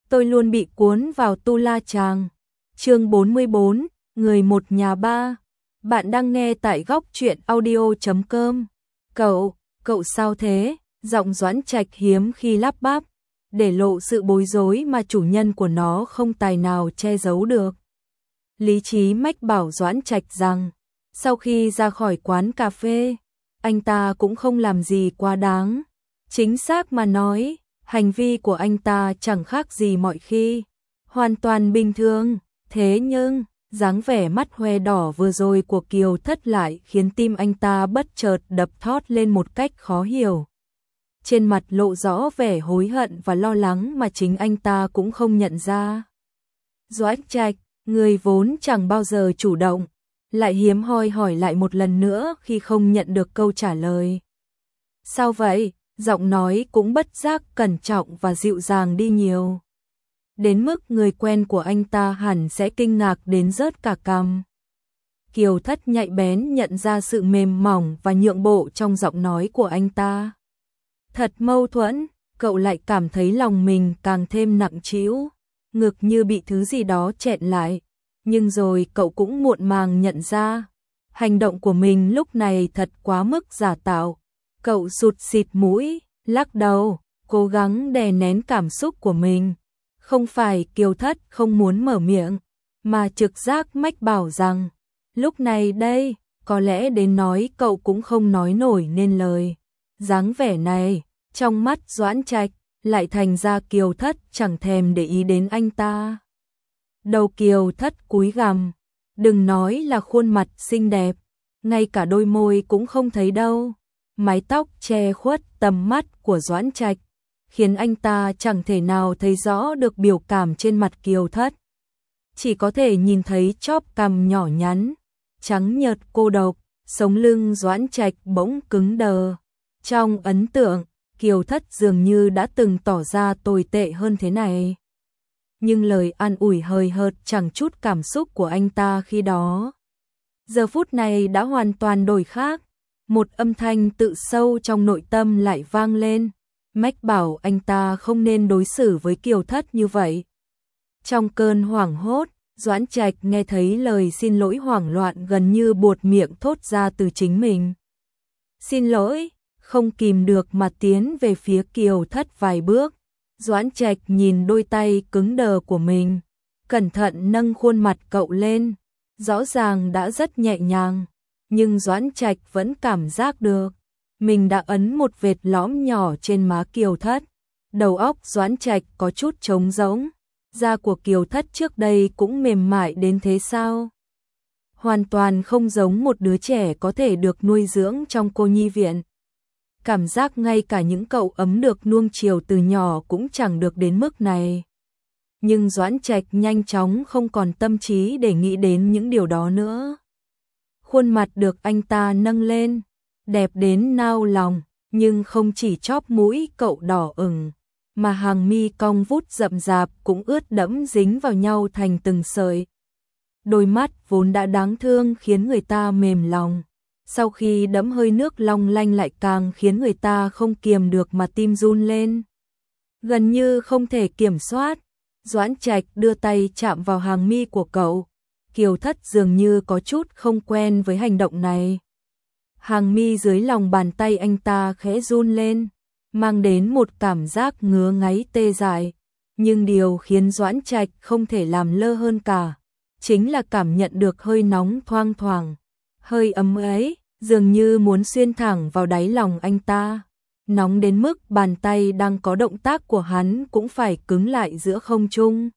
tôi luôn bị cuốn vào tu la chàng. Chương 44, người một nhà ba. Bạn đang nghe tại góc truyện audio.com. Cậu sao thế? Giọng Doãn Trạch hiếm khi lắp bắp, để lộ sự bối rối mà chủ nhân của nó không tài nào che giấu được. Lý trí mách bảo Doãn Trạch rằng, sau khi ra khỏi quán cà phê, anh ta cũng không làm gì quá đáng. Chính xác mà nói, hành vi của anh ta chẳng khác gì mọi khi, hoàn toàn bình thường. Thế nhưng, dáng vẻ mắt hoe đỏ vừa rồi của Kiều Thất lại khiến tim anh ta bất chợt đập thót lên một cách khó hiểu. Trên mặt lộ rõ vẻ hối hận và lo lắng mà chính anh ta cũng không nhận ra. Doãn Trạch, người vốn chẳng bao giờ chủ động, lại hiếm hoi hỏi lại một lần nữa khi không nhận được câu trả lời. Sao vậy? Giọng nói cũng bất giác cẩn trọng và dịu dàng đi nhiều. Đến mức người quen của anh ta hẳn sẽ kinh ngạc đến rớt cả cằm. Kiều Thất nhạy bén nhận ra sự mềm mỏng và nhượng bộ trong giọng nói của anh ta. Thật mâu thuẫn, cậu lại cảm thấy lòng mình càng thêm nặng trĩu, ngực như bị thứ gì đó chẹn lại. Nhưng rồi cậu cũng muộn màng nhận ra, hành động của mình lúc này thật quá mức giả tạo. Cậu sụt xịt mũi, lắc đầu, cố gắng đè nén cảm xúc của mình. Không phải Kiều Thất không muốn mở miệng, mà trực giác mách bảo rằng, lúc này đây, có lẽ đến nói cậu cũng không nói nổi nên lời. Dáng vẻ này, trong mắt Doãn Trạch, lại thành ra Kiều Thất chẳng thèm để ý đến anh ta. Đầu Kiều Thất cúi gằm, đừng nói là khuôn mặt xinh đẹp, ngay cả đôi môi cũng không thấy đâu. Mái tóc che khuất tầm mắt của Doãn Trạch, khiến anh ta chẳng thể nào thấy rõ được biểu cảm trên mặt Kiều Thất. Chỉ có thể nhìn thấy chóp cằm nhỏ nhắn, trắng nhợt cô độc, sống lưng Doãn Trạch bỗng cứng đờ. Trong ấn tượng, Kiều Thất dường như đã từng tỏ ra tồi tệ hơn thế này. Nhưng lời an ủi hời hợt chẳng chút cảm xúc của anh ta khi đó, giờ phút này đã hoàn toàn đổi khác. Một âm thanh tự sâu trong nội tâm lại vang lên, mách bảo anh ta không nên đối xử với Kiều Thất như vậy. Trong cơn hoảng hốt, Doãn Trạch nghe thấy lời xin lỗi hoảng loạn gần như buột miệng thốt ra từ chính mình. Xin lỗi, không kìm được mà tiến về phía Kiều Thất vài bước. Doãn Trạch nhìn đôi tay cứng đờ của mình, cẩn thận nâng khuôn mặt cậu lên, rõ ràng đã rất nhẹ nhàng. Nhưng Doãn Trạch vẫn cảm giác được, mình đã ấn một vệt lõm nhỏ trên má Kiều Thất. Đầu óc Doãn Trạch có chút trống rỗng, da của Kiều Thất trước đây cũng mềm mại đến thế sao? Hoàn toàn không giống một đứa trẻ có thể được nuôi dưỡng trong cô nhi viện. Cảm giác ngay cả những cậu ấm được nuông chiều từ nhỏ cũng chẳng được đến mức này. Nhưng Doãn Trạch nhanh chóng không còn tâm trí để nghĩ đến những điều đó nữa. Khuôn mặt được anh ta nâng lên, đẹp đến nao lòng, nhưng không chỉ chóp mũi cậu đỏ ửng, mà hàng mi cong vút rậm rạp cũng ướt đẫm dính vào nhau thành từng sợi. Đôi mắt vốn đã đáng thương khiến người ta mềm lòng, sau khi đẫm hơi nước long lanh lại càng khiến người ta không kiềm được mà tim run lên. Gần như không thể kiểm soát, Doãn Trạch đưa tay chạm vào hàng mi của cậu. Kiều Thất dường như có chút không quen với hành động này. Hàng mi dưới lòng bàn tay anh ta khẽ run lên, mang đến một cảm giác ngứa ngáy tê dại. Nhưng điều khiến Doãn Trạch không thể làm lơ hơn cả, chính là cảm nhận được hơi nóng thoang thoảng. Hơi ấm ấy, dường như muốn xuyên thẳng vào đáy lòng anh ta. Nóng đến mức bàn tay đang có động tác của hắn cũng phải cứng lại giữa không trung.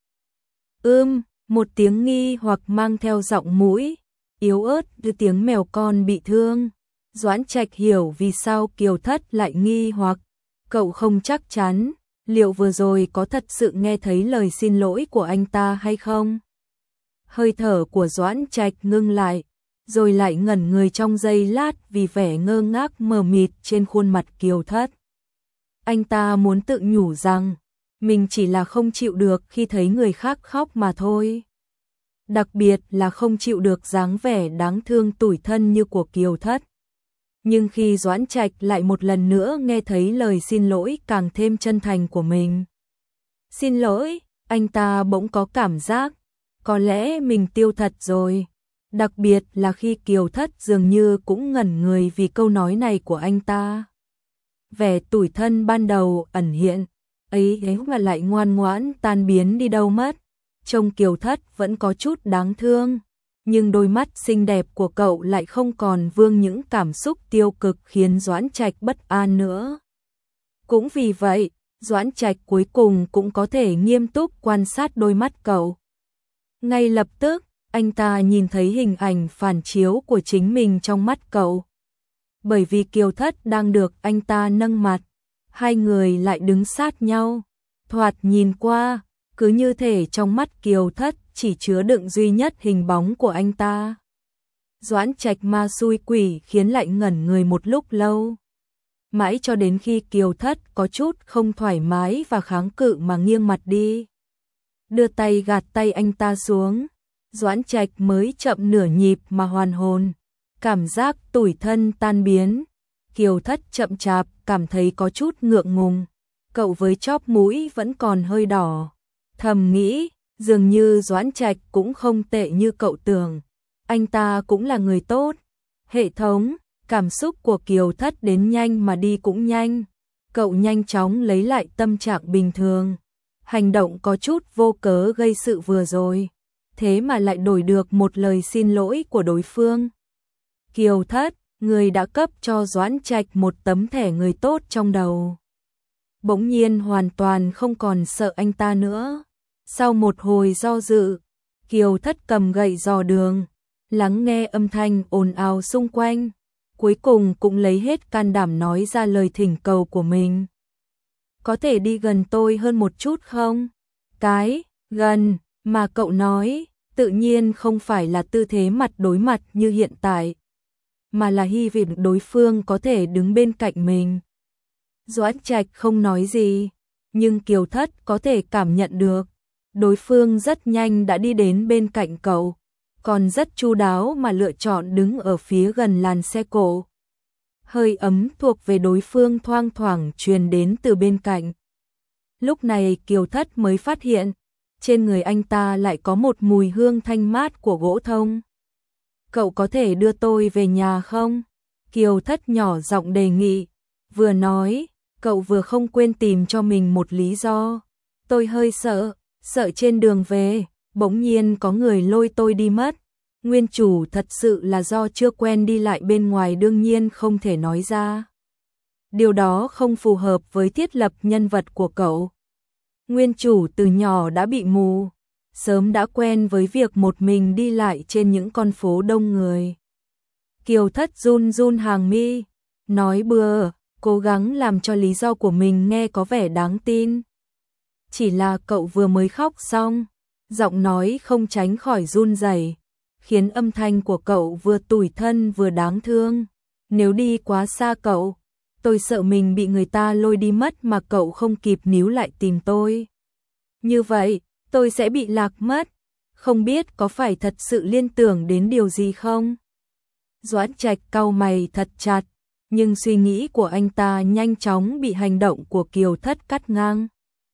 Một tiếng nghi hoặc mang theo giọng mũi yếu ớt như tiếng mèo con bị thương. Doãn Trạch hiểu vì sao Kiều Thất lại nghi hoặc. Cậu không chắc chắn liệu vừa rồi có thật sự nghe thấy lời xin lỗi của anh ta hay không. Hơi thở của Doãn Trạch ngưng lại, rồi lại ngẩn người trong giây lát vì vẻ ngơ ngác mờ mịt trên khuôn mặt Kiều Thất. Anh ta muốn tự nhủ rằng mình chỉ là không chịu được khi thấy người khác khóc mà thôi. Đặc biệt là không chịu được dáng vẻ đáng thương tủi thân như của Kiều Thất. Nhưng khi Doãn Trạch lại một lần nữa nghe thấy lời xin lỗi càng thêm chân thành của mình. Xin lỗi, anh ta bỗng có cảm giác, có lẽ mình tiêu thật rồi. Đặc biệt là khi Kiều Thất dường như cũng ngẩn người vì câu nói này của anh ta. Vẻ tủi thân ban đầu ẩn hiện, ấy mà lại ngoan ngoãn tan biến đi đâu mất. Trông Kiều Thất vẫn có chút đáng thương, nhưng đôi mắt xinh đẹp của cậu lại không còn vương những cảm xúc tiêu cực khiến Doãn Trạch bất an nữa. Cũng vì vậy, Doãn Trạch cuối cùng cũng có thể nghiêm túc quan sát đôi mắt cậu. Ngay lập tức, anh ta nhìn thấy hình ảnh phản chiếu của chính mình trong mắt cậu. Bởi vì Kiều Thất đang được anh ta nâng mặt, hai người lại đứng sát nhau. Thoạt nhìn qua, cứ như thể trong mắt Kiều Thất chỉ chứa đựng duy nhất hình bóng của anh ta. Doãn Trạch ma xui quỷ khiến lại ngẩn người một lúc lâu. Mãi cho đến khi Kiều Thất có chút không thoải mái và kháng cự mà nghiêng mặt đi. Đưa tay gạt tay anh ta xuống, Doãn Trạch mới chậm nửa nhịp mà hoàn hồn. Cảm giác tủi thân tan biến. Kiều Thất chậm chạp cảm thấy có chút ngượng ngùng. Cậu với chóp mũi vẫn còn hơi đỏ. Thầm nghĩ, dường như Doãn Trạch cũng không tệ như cậu tưởng. Anh ta cũng là người tốt. Hệ thống, cảm xúc của Kiều Thất đến nhanh mà đi cũng nhanh. Cậu nhanh chóng lấy lại tâm trạng bình thường. Hành động có chút vô cớ gây sự vừa rồi. Thế mà lại đổi được một lời xin lỗi của đối phương. Kiều Thất, người đã cấp cho Doãn Trạch một tấm thẻ người tốt trong đầu. Bỗng nhiên hoàn toàn không còn sợ anh ta nữa. Sau một hồi do dự, Kiều Thất cầm gậy dò đường, lắng nghe âm thanh ồn ào xung quanh. Cuối cùng cũng lấy hết can đảm nói ra lời thỉnh cầu của mình. Có thể đi gần tôi hơn một chút không? Cái gần mà cậu nói tự nhiên không phải là tư thế mặt đối mặt như hiện tại, mà là hy vọng đối phương có thể đứng bên cạnh mình. Doãn Trạch không nói gì, nhưng Kiều Thất có thể cảm nhận được. Đối phương rất nhanh đã đi đến bên cạnh cậu, còn rất chu đáo mà lựa chọn đứng ở phía gần làn xe cộ. Hơi ấm thuộc về đối phương thoang thoảng truyền đến từ bên cạnh. Lúc này Kiều Thất mới phát hiện, trên người anh ta lại có một mùi hương thanh mát của gỗ thông. Cậu có thể đưa tôi về nhà không? Kiều Thất nhỏ giọng đề nghị. Vừa nói, cậu vừa không quên tìm cho mình một lý do. Tôi hơi sợ trên đường về, bỗng nhiên có người lôi tôi đi mất. Nguyên chủ thật sự là do chưa quen đi lại bên ngoài đương nhiên không thể nói ra. Điều đó không phù hợp với thiết lập nhân vật của cậu. Nguyên chủ từ nhỏ đã bị mù, sớm đã quen với việc một mình đi lại trên những con phố đông người. Kiều Thất run run hàng mi, nói bừa, cố gắng làm cho lý do của mình nghe có vẻ đáng tin. Chỉ là cậu vừa mới khóc xong, giọng nói không tránh khỏi run rẩy, khiến âm thanh của cậu vừa tủi thân vừa đáng thương. Nếu đi quá xa cậu, tôi sợ mình bị người ta lôi đi mất mà cậu không kịp níu lại tìm tôi. Như vậy, tôi sẽ bị lạc mất. Không biết có phải thật sự liên tưởng đến điều gì không? Doãn Trạch cau mày thật chặt, nhưng suy nghĩ của anh ta nhanh chóng bị hành động của Kiều Thất cắt ngang.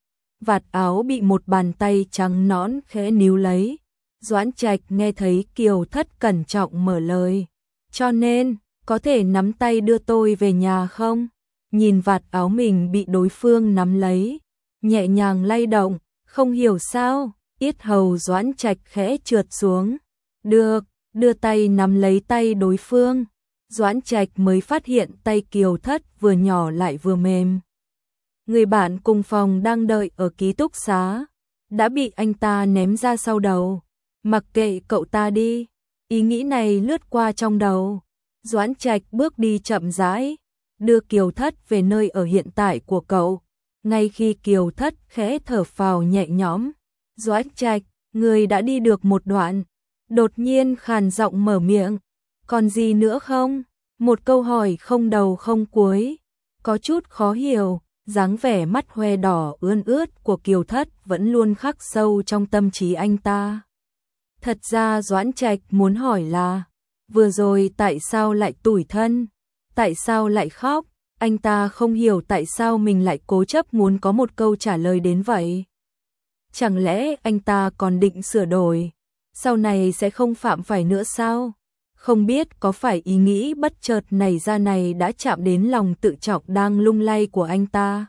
Vạt áo bị một bàn tay trắng nõn khẽ níu lấy. Doãn Trạch nghe thấy Kiều Thất cẩn trọng mở lời. Cho nên, có thể nắm tay đưa tôi về nhà không? Nhìn vạt áo mình bị đối phương nắm lấy, nhẹ nhàng lay động, không hiểu sao, yết hầu Doãn Trạch khẽ trượt xuống. Được, đưa tay nắm lấy tay đối phương. Doãn Trạch mới phát hiện tay Kiều Thất vừa nhỏ lại vừa mềm. Người bạn cùng phòng đang đợi ở ký túc xá, đã bị anh ta ném ra sau đầu. Mặc kệ cậu ta đi, ý nghĩ này lướt qua trong đầu. Doãn Trạch bước đi chậm rãi, đưa Kiều Thất về nơi ở hiện tại của cậu. Ngay khi Kiều Thất khẽ thở phào nhẹ nhõm, Doãn Trạch, người đã đi được một đoạn, đột nhiên khàn giọng mở miệng. Còn gì nữa không? Một câu hỏi không đầu không cuối, có chút khó hiểu. Dáng vẻ mắt hoe đỏ ươn ướt của Kiều Thất vẫn luôn khắc sâu trong tâm trí anh ta. Thật ra Doãn Trạch muốn hỏi là, vừa rồi tại sao lại tủi thân? Tại sao lại khóc? Anh ta không hiểu tại sao mình lại cố chấp muốn có một câu trả lời đến vậy. Chẳng lẽ anh ta còn định sửa đổi, sau này sẽ không phạm phải nữa sao? Không biết có phải ý nghĩ bất chợt nảy ra này đã chạm đến lòng tự trọng đang lung lay của anh ta,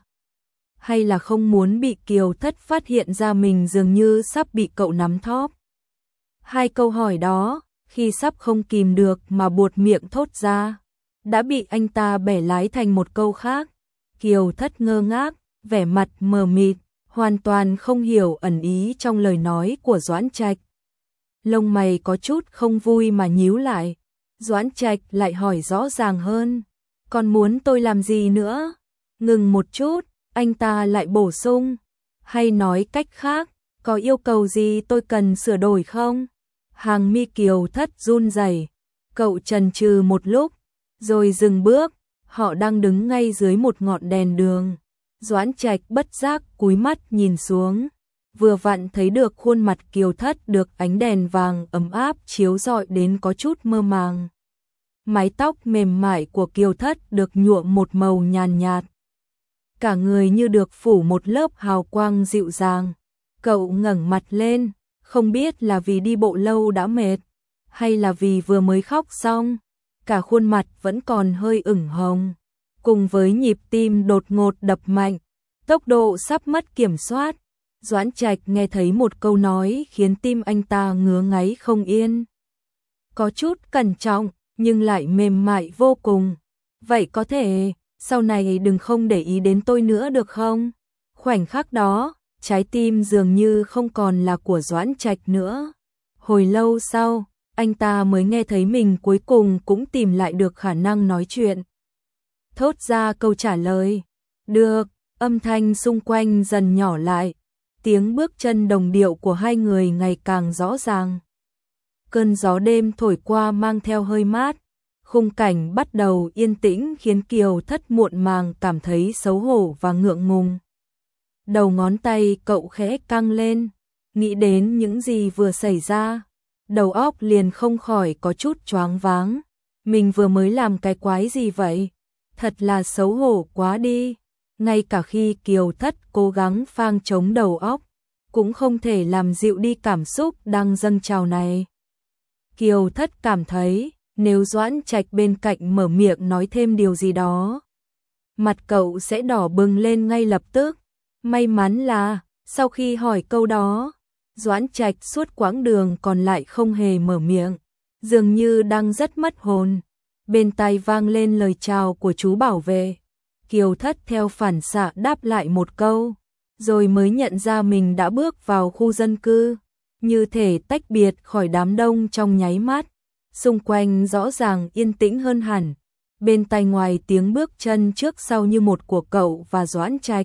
hay là không muốn bị Kiều Thất phát hiện ra mình dường như sắp bị cậu nắm thóp. Hai câu hỏi đó, khi sắp không kìm được mà buột miệng thốt ra, đã bị anh ta bẻ lái thành một câu khác. Kiều Thất ngơ ngác, vẻ mặt mờ mịt, hoàn toàn không hiểu ẩn ý trong lời nói của Doãn Trạch. Lông mày có chút không vui mà nhíu lại. Doãn Trạch lại hỏi rõ ràng hơn, còn muốn tôi làm gì nữa? Ngừng một chút, anh ta lại bổ sung, hay nói cách khác, có yêu cầu gì tôi cần sửa đổi không? Hàng mi Kiều Thất run rẩy, cậu chần chừ một lúc, rồi dừng bước. Họ đang đứng ngay dưới một ngọn đèn đường. Doãn Trạch bất giác cúi mắt nhìn xuống, vừa vặn thấy được khuôn mặt Kiều Thất được ánh đèn vàng ấm áp chiếu rọi đến có chút mơ màng. Mái tóc mềm mại của Kiều Thất được nhuộm một màu nhàn nhạt. Cả người như được phủ một lớp hào quang dịu dàng. Cậu ngẩng mặt lên, không biết là vì đi bộ lâu đã mệt, hay là vì vừa mới khóc xong, cả khuôn mặt vẫn còn hơi ửng hồng, cùng với nhịp tim đột ngột đập mạnh, tốc độ sắp mất kiểm soát. Doãn Trạch nghe thấy một câu nói khiến tim anh ta ngứa ngáy không yên. Có chút cẩn trọng, nhưng lại mềm mại vô cùng. Vậy có thể, sau này đừng không để ý đến tôi nữa được không? Khoảnh khắc đó, trái tim dường như không còn là của Doãn Trạch nữa. Hồi lâu sau, anh ta mới nghe thấy mình cuối cùng cũng tìm lại được khả năng nói chuyện. Thốt ra câu trả lời. Được, âm thanh xung quanh dần nhỏ lại. Tiếng bước chân đồng điệu của hai người ngày càng rõ ràng. Cơn gió đêm thổi qua mang theo hơi mát. Khung cảnh bắt đầu yên tĩnh khiến Kiều Thất muộn màng cảm thấy xấu hổ và ngượng ngùng. Đầu ngón tay cậu khẽ căng lên, nghĩ đến những gì vừa xảy ra. Đầu óc liền không khỏi có chút choáng váng. Mình vừa mới làm cái quái gì vậy? Thật là xấu hổ quá đi. Ngay cả khi Kiều Thất cố gắng phang chống đầu óc, cũng không thể làm dịu đi cảm xúc đang dâng trào này. Kiều Thất cảm thấy, nếu Doãn Trạch bên cạnh mở miệng nói thêm điều gì đó, mặt cậu sẽ đỏ bừng lên ngay lập tức. May mắn là, sau khi hỏi câu đó, Doãn Trạch suốt quãng đường còn lại không hề mở miệng, dường như đang rất mất hồn. Bên tai vang lên lời chào của chú bảo vệ. Kiều Thất theo phản xạ đáp lại một câu, rồi mới nhận ra mình đã bước vào khu dân cư, như thể tách biệt khỏi đám đông trong nháy mắt. Xung quanh rõ ràng yên tĩnh hơn hẳn, bên tai ngoài tiếng bước chân trước sau như một của cậu và Doãn Trạch.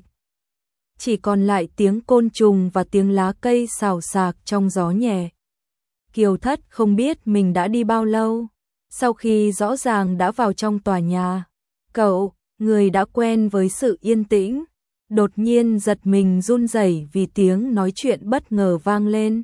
Chỉ còn lại tiếng côn trùng và tiếng lá cây xào xạc trong gió nhẹ. Kiều Thất không biết mình đã đi bao lâu, sau khi rõ ràng đã vào trong tòa nhà. Cậu, người đã quen với sự yên tĩnh, đột nhiên giật mình run rẩy vì tiếng nói chuyện bất ngờ vang lên.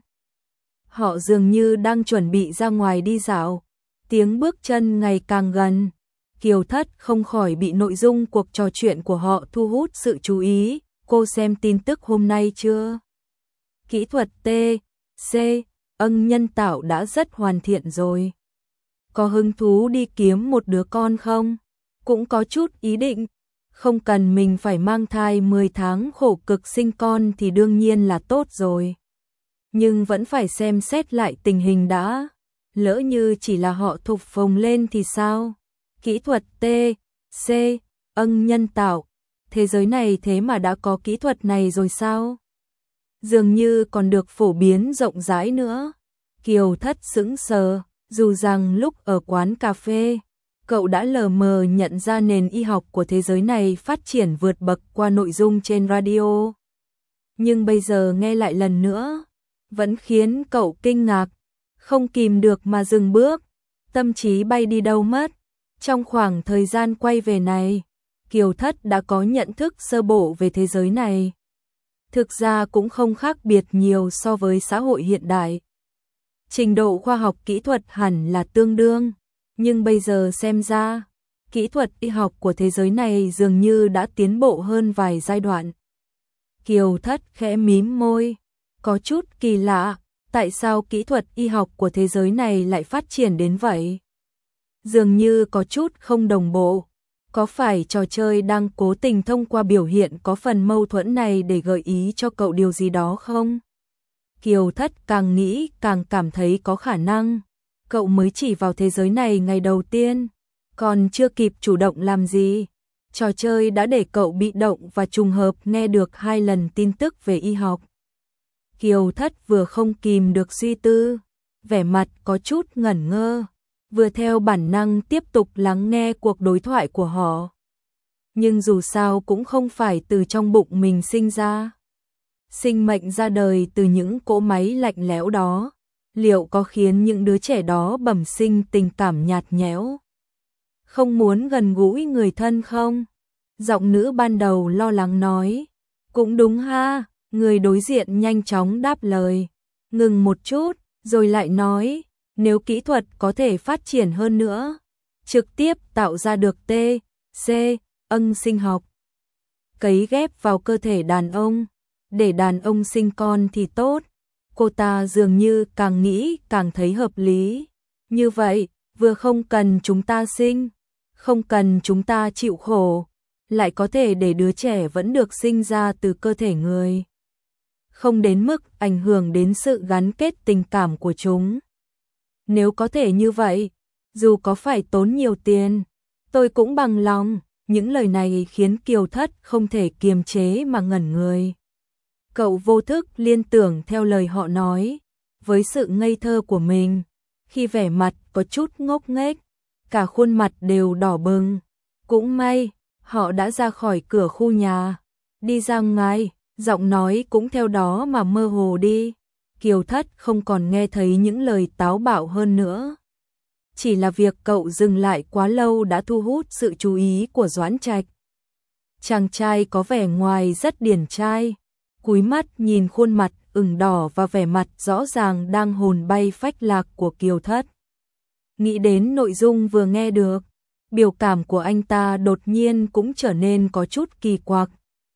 Họ dường như đang chuẩn bị ra ngoài đi dạo, tiếng bước chân ngày càng gần. Kiều Thất không khỏi bị nội dung cuộc trò chuyện của họ thu hút sự chú ý. Cô xem tin tức hôm nay chưa? Kỹ thuật T.C. ưng nhân tạo đã rất hoàn thiện rồi. Có hứng thú đi kiếm một đứa con không? Cũng có chút ý định. Không cần mình phải mang thai 10 tháng khổ cực sinh con thì đương nhiên là tốt rồi. Nhưng vẫn phải xem xét lại tình hình đã. Lỡ như chỉ là họ thục phồng lên thì sao? Kỹ thuật T.C. ưng nhân tạo. Thế giới này thế mà đã có kỹ thuật này rồi sao? Dường như còn được phổ biến rộng rãi nữa. Kiều Thất sững sờ, dù rằng lúc ở quán cà phê, cậu đã lờ mờ nhận ra nền y học của thế giới này phát triển vượt bậc qua nội dung trên radio. Nhưng bây giờ nghe lại lần nữa, vẫn khiến cậu kinh ngạc, không kìm được mà dừng bước, tâm trí bay đi đâu mất. Trong khoảng thời gian quay về này, Kiều Thất đã có nhận thức sơ bộ về thế giới này. Thực ra cũng không khác biệt nhiều so với xã hội hiện đại. Trình độ khoa học kỹ thuật hẳn là tương đương, nhưng bây giờ xem ra, kỹ thuật y học của thế giới này dường như đã tiến bộ hơn vài giai đoạn. Kiều Thất khẽ mím môi, Có chút kỳ lạ, tại sao kỹ thuật y học của thế giới này lại phát triển đến vậy? Dường như có chút không đồng bộ. Có phải trò chơi đang cố tình thông qua biểu hiện có phần mâu thuẫn này để gợi ý cho cậu điều gì đó không? Kiều Thất càng nghĩ càng cảm thấy có khả năng. Cậu mới chỉ vào thế giới này ngày đầu tiên, còn chưa kịp chủ động làm gì. Trò chơi đã để cậu bị động và trùng hợp nghe được 2 lần tin tức về y học. Kiều Thất vừa không kìm được suy tư, vẻ mặt có chút ngẩn ngơ, vừa theo bản năng tiếp tục lắng nghe cuộc đối thoại của họ. Nhưng dù sao cũng không phải từ trong bụng mình sinh ra. Sinh mệnh ra đời từ những cỗ máy lạnh lẽo đó, liệu có khiến những đứa trẻ đó bẩm sinh tình cảm nhạt nhẽo? Không muốn gần gũi người thân không? Giọng nữ ban đầu lo lắng nói. Cũng đúng ha, người đối diện nhanh chóng đáp lời. Ngừng một chút, rồi lại nói, nếu kỹ thuật có thể phát triển hơn nữa, trực tiếp tạo ra được T, C, ân sinh học, cấy ghép vào cơ thể đàn ông, để đàn ông sinh con thì tốt. Cô ta dường như càng nghĩ càng thấy hợp lý. Như vậy, vừa không cần chúng ta sinh, không cần chúng ta chịu khổ, lại có thể để đứa trẻ vẫn được sinh ra từ cơ thể người, không đến mức ảnh hưởng đến sự gắn kết tình cảm của chúng. Nếu có thể như vậy, dù có phải tốn nhiều tiền, tôi cũng bằng lòng. Những lời này khiến Kiều Thất không thể kiềm chế mà ngẩn người. Cậu vô thức liên tưởng theo lời họ nói, với sự ngây thơ của mình, khi vẻ mặt có chút ngốc nghếch, cả khuôn mặt đều đỏ bừng. Cũng may, họ đã ra khỏi cửa khu nhà, đi ra ngoài, giọng nói cũng theo đó mà mơ hồ đi. Kiều Thất không còn nghe thấy những lời táo bạo hơn nữa. Chỉ là việc cậu dừng lại quá lâu đã thu hút sự chú ý của Doãn Trạch. Chàng trai có vẻ ngoài rất điển trai, cúi mắt nhìn khuôn mặt ửng đỏ và vẻ mặt rõ ràng đang hồn bay phách lạc của Kiều Thất. Nghĩ đến nội dung vừa nghe được, biểu cảm của anh ta đột nhiên cũng trở nên có chút kỳ quặc.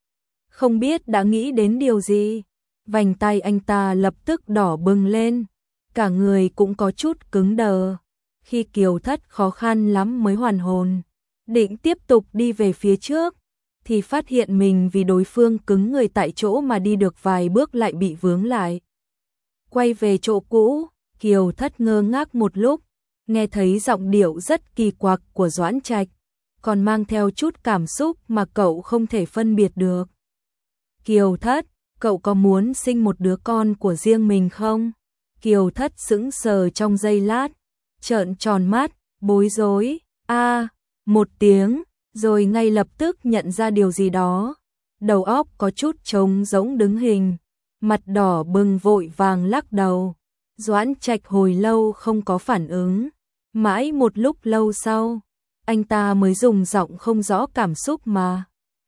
Không biết đã nghĩ đến điều gì, vành tay anh ta lập tức đỏ bừng lên, cả người cũng có chút cứng đờ. Khi Kiều Thất khó khăn lắm mới hoàn hồn, định tiếp tục đi về phía trước, thì phát hiện mình vì đối phương cứng người tại chỗ mà đi được vài bước lại bị vướng lại. Quay về chỗ cũ, Kiều Thất ngơ ngác một lúc, nghe thấy giọng điệu rất kỳ quặc của Doãn Trạch, còn mang theo chút cảm xúc mà cậu không thể phân biệt được. Kiều Thất, cậu có muốn sinh một đứa con của riêng mình không? Kiều Thất sững sờ trong giây lát, trợn tròn mắt, bối rối, một tiếng, rồi ngay lập tức nhận ra điều gì đó. Đầu óc có chút trống rỗng đứng hình, mặt đỏ bừng vội vàng lắc đầu. Doãn Trạch hồi lâu không có phản ứng, mãi một lúc lâu sau, anh ta mới dùng giọng không rõ cảm xúc mà.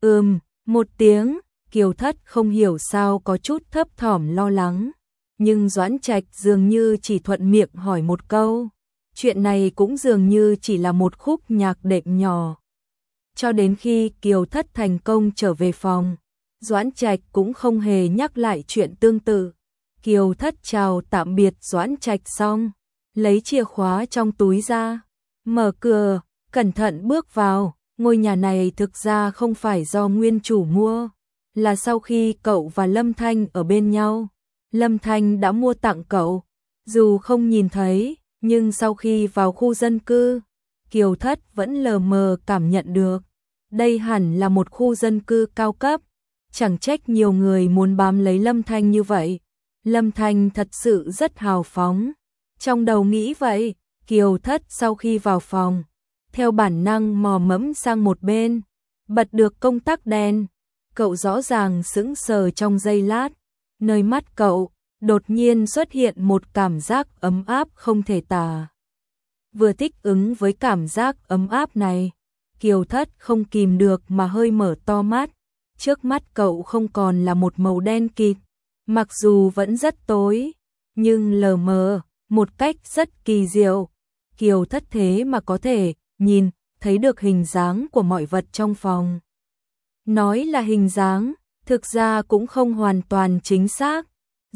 Một tiếng. Kiều Thất không hiểu sao có chút thấp thỏm lo lắng, nhưng Doãn Trạch dường như chỉ thuận miệng hỏi một câu. Chuyện này cũng dường như chỉ là một khúc nhạc đệm nhỏ. Cho đến khi Kiều Thất thành công trở về phòng, Doãn Trạch cũng không hề nhắc lại chuyện tương tự. Kiều Thất chào tạm biệt Doãn Trạch xong, lấy chìa khóa trong túi ra, mở cửa, cẩn thận bước vào. Ngôi nhà này thực ra không phải do nguyên chủ mua, là sau khi cậu và Lâm Thanh ở bên nhau, Lâm Thanh đã mua tặng cậu. Dù không nhìn thấy, nhưng sau khi vào khu dân cư, Kiều Thất vẫn lờ mờ cảm nhận được. Đây hẳn là một khu dân cư cao cấp, chẳng trách nhiều người muốn bám lấy Lâm Thanh như vậy. Lâm Thanh thật sự rất hào phóng. Trong đầu nghĩ vậy, Kiều Thất sau khi vào phòng, theo bản năng mò mẫm sang một bên, bật được công tắc đèn. Cậu rõ ràng sững sờ trong giây lát, nơi mắt cậu đột nhiên xuất hiện một cảm giác ấm áp không thể tả. Vừa thích ứng với cảm giác ấm áp này, Kiều Thất không kìm được mà hơi mở to mắt. Trước mắt cậu không còn là một màu đen kịt, mặc dù vẫn rất tối, nhưng lờ mờ, một cách rất kỳ diệu. Kiều Thất thế mà có thể nhìn thấy được hình dáng của mọi vật trong phòng. Nói là hình dáng, thực ra cũng không hoàn toàn chính xác.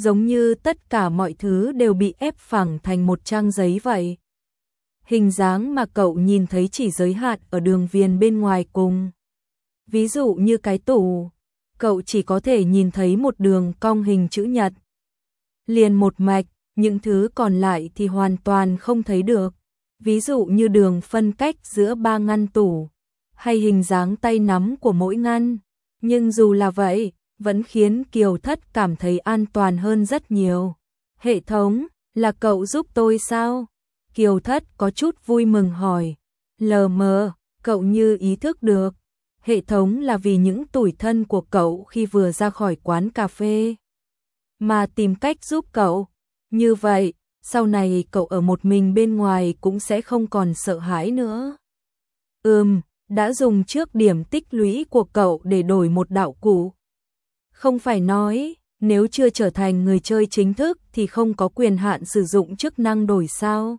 giống như tất cả mọi thứ đều bị ép phẳng thành một trang giấy vậy. Hình dáng mà cậu nhìn thấy chỉ giới hạn ở đường viền bên ngoài cùng. Ví dụ như cái tủ, cậu chỉ có thể nhìn thấy một đường cong hình chữ nhật. Liền một mạch, những thứ còn lại thì hoàn toàn không thấy được. Ví dụ như đường phân cách giữa 3 ngăn tủ, hay hình dáng tay nắm của mỗi ngăn. Nhưng dù là vậy, vẫn khiến Kiều Thất cảm thấy an toàn hơn rất nhiều. Hệ thống, là cậu giúp tôi sao? Kiều Thất có chút vui mừng hỏi. Lờ mờ, cậu như ý thức được. Hệ thống là vì những tủi thân của cậu khi vừa ra khỏi quán cà phê mà tìm cách giúp cậu. Như vậy, sau này cậu ở một mình bên ngoài cũng sẽ không còn sợ hãi nữa. Đã dùng trước điểm tích lũy của cậu để đổi một đạo cụ. Không phải nói, nếu chưa trở thành người chơi chính thức thì không có quyền hạn sử dụng chức năng đổi sao?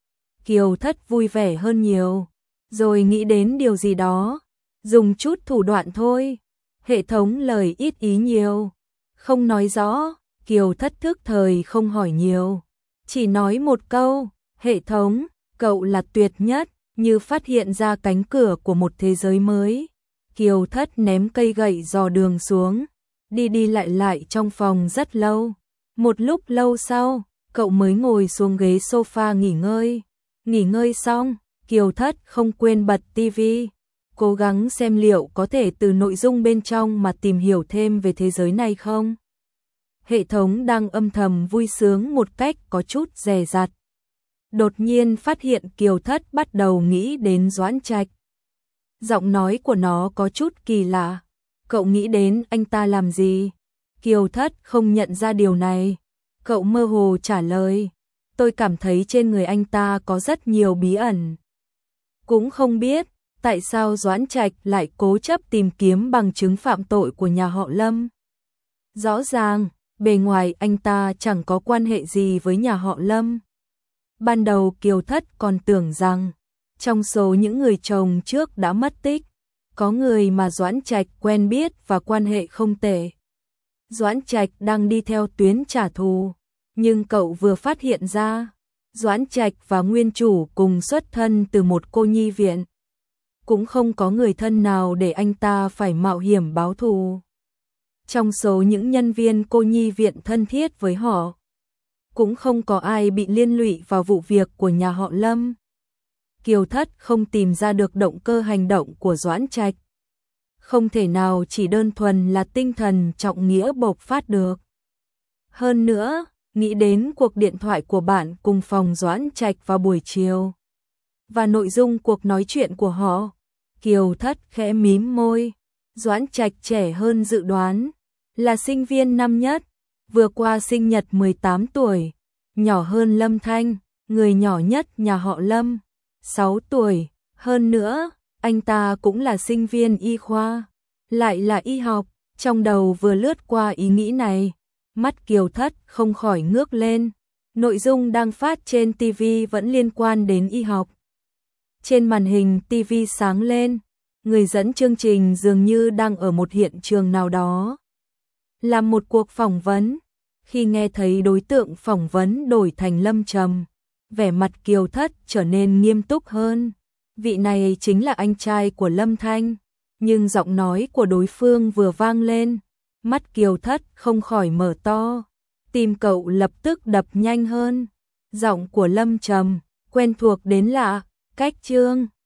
Kiều Thất vui vẻ hơn nhiều, rồi nghĩ đến điều gì đó, dùng chút thủ đoạn thôi. Hệ thống lời ít ý nhiều, không nói rõ, Kiều Thất thức thời không hỏi nhiều, chỉ nói một câu, hệ thống, cậu là tuyệt nhất, như phát hiện ra cánh cửa của một thế giới mới. Kiều Thất ném cây gậy dò đường xuống, đi đi lại lại trong phòng rất lâu. Một lúc lâu sau, cậu mới ngồi xuống ghế sofa nghỉ ngơi. Nghỉ ngơi xong, Kiều Thất không quên bật tivi, cố gắng xem liệu có thể từ nội dung bên trong mà tìm hiểu thêm về thế giới này không. Hệ thống đang âm thầm vui sướng một cách có chút dè dặt. Đột nhiên phát hiện Kiều Thất bắt đầu nghĩ đến Doãn Trạch. Giọng nói của nó có chút kỳ lạ. Cậu nghĩ đến anh ta làm gì? Kiều Thất không nhận ra điều này. Cậu mơ hồ trả lời. Tôi cảm thấy trên người anh ta có rất nhiều bí ẩn. Cũng không biết tại sao Doãn Trạch lại cố chấp tìm kiếm bằng chứng phạm tội của nhà họ Lâm. Rõ ràng, bề ngoài anh ta chẳng có quan hệ gì với nhà họ Lâm. Ban đầu Kiều Thất còn tưởng rằng, trong số những người chồng trước đã mất tích, có người mà Doãn Trạch quen biết và quan hệ không tệ. Doãn Trạch đang đi theo tuyến trả thù, nhưng cậu vừa phát hiện ra, Doãn Trạch và nguyên chủ cùng xuất thân từ một cô nhi viện. Cũng không có người thân nào để anh ta phải mạo hiểm báo thù. Trong số những nhân viên cô nhi viện thân thiết với họ, cũng không có ai bị liên lụy vào vụ việc của nhà họ Lâm. Kiều Thất không tìm ra được động cơ hành động của Doãn Trạch. Không thể nào chỉ đơn thuần là tinh thần trọng nghĩa bộc phát được. Hơn nữa, nghĩ đến cuộc điện thoại của bạn cùng phòng Doãn Trạch vào buổi chiều và nội dung cuộc nói chuyện của họ, Kiều Thất khẽ mím môi. Doãn Trạch trẻ hơn dự đoán, là sinh viên năm nhất, vừa qua sinh nhật 18 tuổi, nhỏ hơn Lâm Thanh, người nhỏ nhất nhà họ Lâm, 6 tuổi. Hơn nữa, anh ta cũng là sinh viên y khoa, lại là y học. Trong đầu vừa lướt qua ý nghĩ này, mắt Kiều Thất không khỏi ngước lên. Nội dung đang phát trên TV vẫn liên quan đến y học. Trên màn hình TV sáng lên, người dẫn chương trình dường như đang ở một hiện trường nào đó, làm một cuộc phỏng vấn. Khi nghe thấy đối tượng phỏng vấn đổi thành Lâm Trầm, vẻ mặt Kiều Thất trở nên nghiêm túc hơn. Vị này chính là anh trai của Lâm Thanh, nhưng giọng nói của đối phương vừa vang lên, mắt Kiều Thất không khỏi mở to, tim cậu lập tức đập nhanh hơn. Giọng của Lâm Trầm, quen thuộc đến lạ, cách Trương